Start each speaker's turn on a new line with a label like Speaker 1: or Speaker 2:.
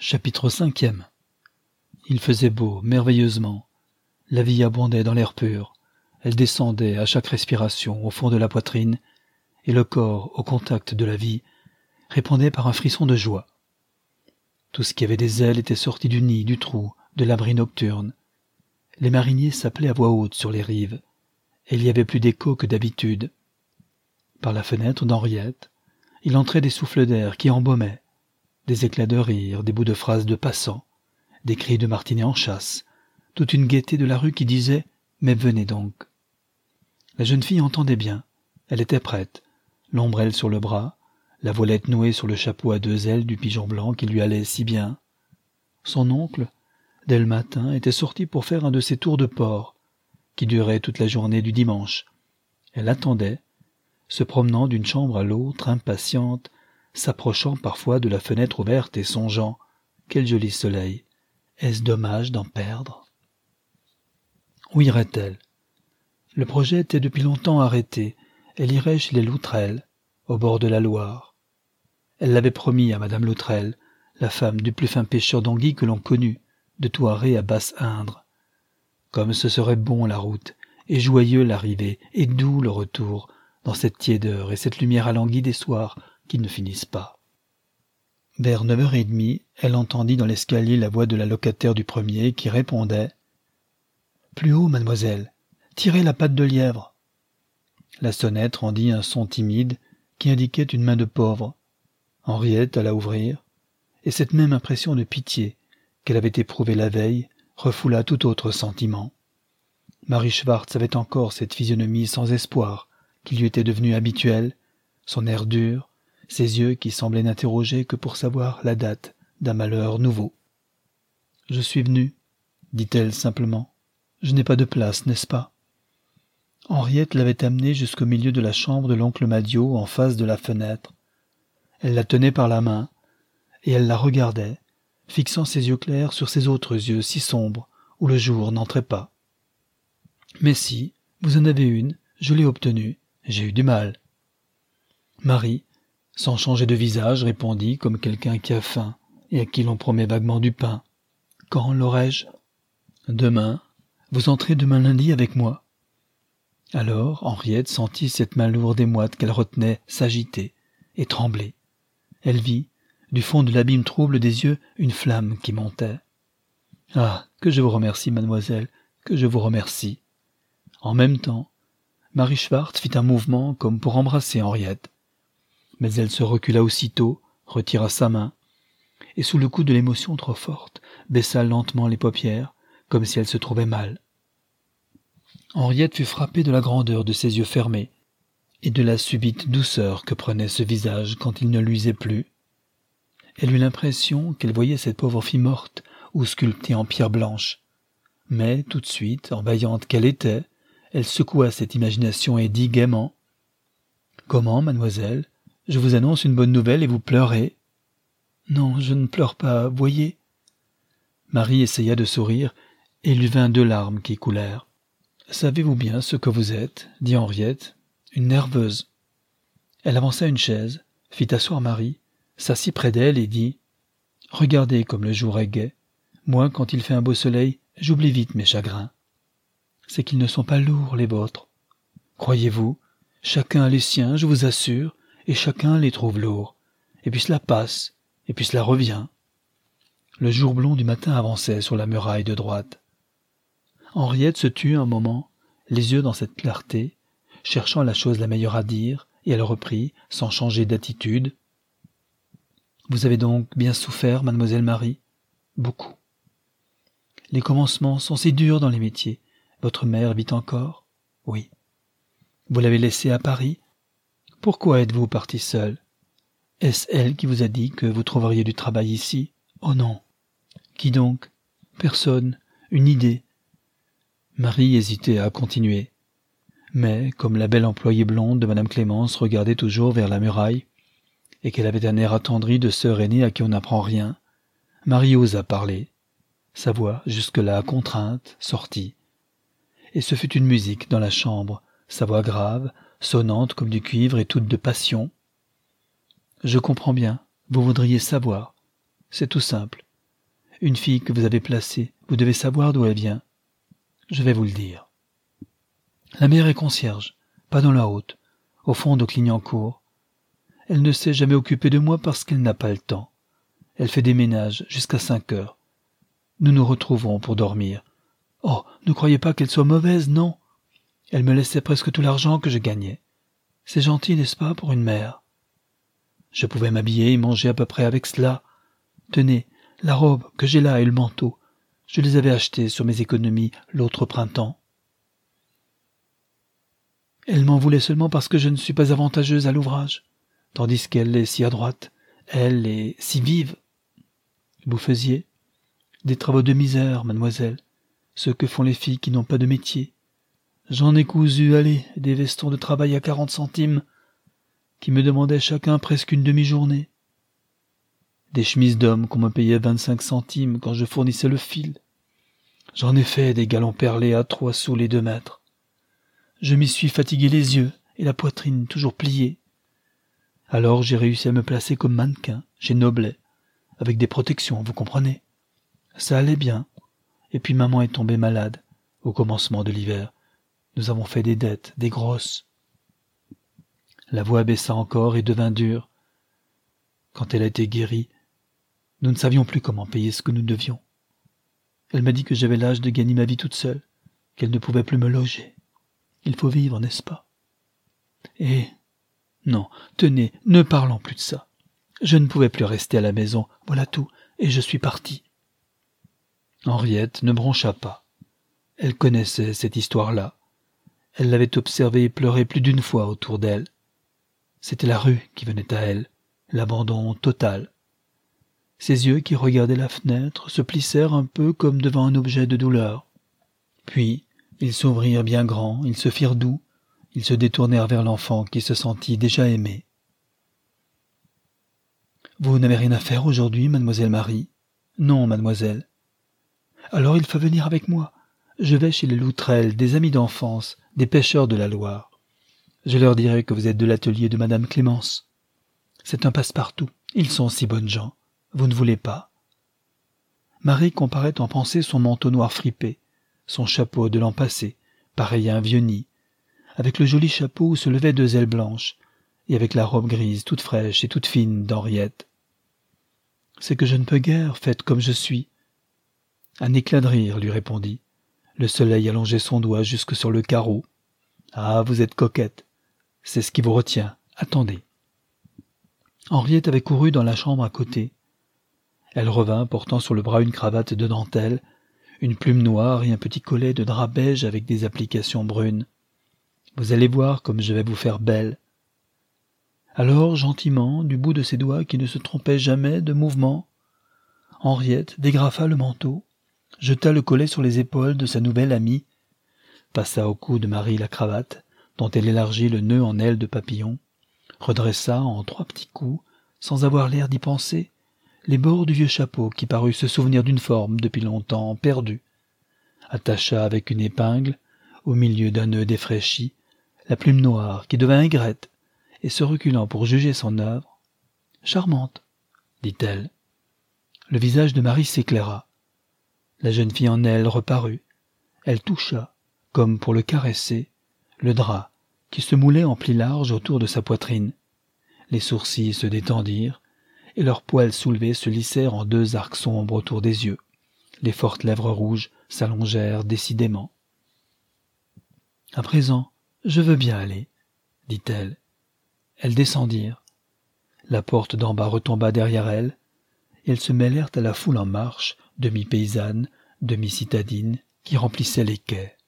Speaker 1: Chapitre 5. Il faisait beau, merveilleusement. La vie abondait dans l'air pur. Elle descendait à chaque respiration au fond de la poitrine, et le corps, au contact de la vie, répondait par un frisson de joie. Tout ce qui avait des ailes était sorti du nid, du trou, de l'abri nocturne. Les mariniers s'appelaient à voix haute sur les rives, et il y avait plus d'écho que d'habitude. Par la fenêtre d'Henriette, il entrait des souffles d'air qui embaumaient, des éclats de rire, des bouts de phrases de passants, des cris de martinets en chasse, toute une gaieté de la rue qui disait « Mais venez donc ». La jeune fille entendait bien, elle était prête, l'ombrelle sur le bras, la voilette nouée sur le chapeau à deux ailes du pigeon blanc qui lui allait si bien. Son oncle, dès le matin, était sorti pour faire un de ses tours de port, qui duraient toute la journée du dimanche. Elle attendait, se promenant d'une chambre à l'autre, impatiente, s'approchant parfois de la fenêtre ouverte et songeant « Quel joli soleil! Est-ce dommage d'en perdre ?» Où irait-elle? Le projet était depuis longtemps arrêté. Elle irait chez les Loutrel, au bord de la Loire. Elle l'avait promis à madame Loutrel, la femme du plus fin pêcheur d'anguilles que l'on connût, de Thoiry à Basse-Indre. Comme ce serait bon la route, et joyeux l'arrivée, et doux le retour, dans cette tiédeur et cette lumière alanguie des soirs qui ne finissent pas. Vers 9h30, elle entendit dans l'escalier la voix de la locataire du premier qui répondait « Plus haut, mademoiselle, tirez la patte de lièvre ». La sonnette rendit un son timide qui indiquait une main de pauvre. Henriette alla ouvrir, et cette même impression de pitié qu'elle avait éprouvée la veille refoula tout autre sentiment. Marie Schwartz avait encore cette physionomie sans espoir qui lui était devenue habituelle, son air dur, ses yeux qui semblaient n'interroger que pour savoir la date d'un malheur nouveau. « Je suis venue, » dit-elle simplement. « Je n'ai pas de place, n'est-ce pas ?» Henriette l'avait amenée jusqu'au milieu de la chambre de l'oncle Madiot en face de la fenêtre. Elle la tenait par la main, et elle la regardait, fixant ses yeux clairs sur ses autres yeux si sombres, où le jour n'entrait pas. « Mais si, vous en avez une, je l'ai obtenue, j'ai eu du mal. » Marie, sans changer de visage, répondit comme quelqu'un qui a faim et à qui l'on promet vaguement du pain. « Quand l'aurai-je ?»« Demain. Vous entrez demain lundi avec moi. » Alors Henriette sentit cette main lourde et moite qu'elle retenait s'agiter et trembler. Elle vit, du fond de l'abîme trouble des yeux, une flamme qui montait. « Ah, que je vous remercie, mademoiselle, que je vous remercie. » En même temps, Marie Schwartz fit un mouvement comme pour embrasser Henriette. Mais elle se recula aussitôt, retira sa main, et sous le coup de l'émotion trop forte, baissa lentement les paupières, comme si elle se trouvait mal. Henriette fut frappée de la grandeur de ses yeux fermés, et de la subite douceur que prenait ce visage quand il ne luisait plus. Elle eut l'impression qu'elle voyait cette pauvre fille morte ou sculptée en pierre blanche. Mais, tout de suite, en vaillante qu'elle était, elle secoua cette imagination et dit gaiement « Comment, mademoiselle? Je vous annonce une bonne nouvelle et vous pleurez. »« Non, je ne pleure pas, voyez. » Marie essaya de sourire, et il lui vint 2 larmes qui coulèrent. « Savez-vous bien ce que vous êtes ?» dit Henriette. « Une nerveuse. » Elle avança une chaise, fit asseoir Marie, s'assit près d'elle et dit « Regardez comme le jour est gai. Moi, quand il fait un beau soleil, j'oublie vite mes chagrins. C'est qu'ils ne sont pas lourds, les vôtres. Croyez-vous, chacun a les siens, je vous assure, et chacun les trouve lourds. Et puis cela passe, et puis cela revient. » Le jour blond du matin avançait sur la muraille de droite. Henriette se tut un moment, les yeux dans cette clarté, cherchant la chose la meilleure à dire, et elle reprit, sans changer d'attitude. « Vous avez donc bien souffert, mademoiselle Marie ? Beaucoup. Les commencements sont si durs dans les métiers. Votre mère vit encore ? Oui. Vous l'avez laissée à Paris ? Pourquoi êtes-vous partie seule ? Est-ce elle qui vous a dit que vous trouveriez du travail ici ? Oh non. Qui donc ? Personne. Une idée. » Marie hésitait à continuer. Mais, comme la belle employée blonde de madame Clémence regardait toujours vers la muraille, et qu'elle avait un air attendri de sœur aînée à qui on n'apprend rien, Marie osa parler. Sa voix, jusque-là contrainte, sortit. Et ce fut une musique dans la chambre, sa voix grave, sonnante comme du cuivre et toute de passion. « Je comprends bien, vous voudriez savoir. C'est tout simple. Une fille que vous avez placée, vous devez savoir d'où elle vient. Je vais vous le dire. La mère est concierge, pas dans la haute, au fond de Clignancourt. Elle ne s'est jamais occupée de moi parce qu'elle n'a pas le temps. Elle fait des ménages jusqu'à 5 heures. Nous nous retrouvons pour dormir. Oh, ne croyez pas qu'elle soit mauvaise, non. Elle me laissait presque tout l'argent que je gagnais. C'est gentil, n'est-ce pas, pour une mère? Je pouvais m'habiller et manger à peu près avec cela. Tenez, la robe que j'ai là et le manteau, je les avais achetés sur mes économies l'autre printemps. Elle m'en voulait seulement parce que je ne suis pas avantageuse à l'ouvrage, tandis qu'elle est si adroite, elle est si vive. Vous faisiez des travaux de misère, mademoiselle, ce que font les filles qui n'ont pas de métier. J'en ai cousu, allez, des vestons de travail à 40 centimes, qui me demandaient chacun presque une demi-journée. Des chemises d'homme qu'on me payait 25 centimes quand je fournissais le fil. J'en ai fait des galons perlés à 3 sous les 2 mètres. Je m'y suis fatigué les yeux et la poitrine toujours pliée. Alors j'ai réussi à me placer comme mannequin chez Noblet, avec des protections, vous comprenez. Ça allait bien. Et puis maman est tombée malade, au commencement de l'hiver. Nous avons fait des dettes, des grosses. La voix baissa encore et devint dure. Quand elle a été guérie, nous ne savions plus comment payer ce que nous devions. Elle m'a dit que j'avais l'âge de gagner ma vie toute seule, qu'elle ne pouvait plus me loger. Il faut vivre, n'est-ce pas? Et... non, tenez, ne parlons plus de ça. Je ne pouvais plus rester à la maison, voilà tout, et je suis partie. Henriette ne broncha pas. Elle connaissait cette histoire-là. Elle l'avait observée et pleuré plus d'une fois autour d'elle. C'était la rue qui venait à elle, l'abandon total. Ses yeux qui regardaient la fenêtre se plissèrent un peu comme devant un objet de douleur. Puis, ils s'ouvrirent bien grands, ils se firent doux, ils se détournèrent vers l'enfant qui se sentit déjà aimé. « Vous n'avez rien à faire aujourd'hui, mademoiselle Marie ?»« Non, mademoiselle. »« Alors il faut venir avec moi. Je vais chez les Loutrel, des amis d'enfance, des pêcheurs de la Loire. Je leur dirai que vous êtes de l'atelier de madame Clémence. C'est un passe-partout. Ils sont si bonnes gens. Vous ne voulez pas ?» Marie comparait en pensée son manteau noir fripé, son chapeau de l'an passé, pareil à un vieux nid, avec le joli chapeau où se levaient 2 ailes blanches, et avec la robe grise toute fraîche et toute fine d'Henriette. « C'est que je ne peux guère, faite comme je suis. » Un éclat de rire lui répondit. Le soleil allongeait son doigt jusque sur le carreau. « Ah, vous êtes coquette. C'est ce qui vous retient. Attendez. » Henriette avait couru dans la chambre à côté. Elle revint portant sur le bras une cravate de dentelle, une plume noire et un petit collet de drap beige avec des applications brunes. « Vous allez voir comme je vais vous faire belle. » Alors, gentiment, du bout de ses doigts qui ne se trompaient jamais de mouvement, Henriette dégrafa le manteau, jeta le collet sur les épaules de sa nouvelle amie, passa au cou de Marie la cravate, dont elle élargit le nœud en aile de papillon, redressa en 3 petits coups, sans avoir l'air d'y penser, les bords du vieux chapeau qui parut se souvenir d'une forme depuis longtemps perdue, attacha avec une épingle, au milieu d'un nœud défraîchi, la plume noire qui devint aigrette, et se reculant pour juger son œuvre. « Charmante, » dit-elle. Le visage de Marie s'éclaira. La jeune fille en elle reparut. Elle toucha, comme pour le caresser, le drap qui se moulait en plis larges autour de sa poitrine. Les sourcils se détendirent, et leurs poils soulevés se lissèrent en 2 arcs sombres autour des yeux. Les fortes lèvres rouges s'allongèrent décidément. « À présent, je veux bien aller, » dit-elle. Elles descendirent. La porte d'en bas retomba derrière elles, et elles se mêlèrent à la foule en marche, demi-paysanne, demi-citadine, qui remplissait les quais.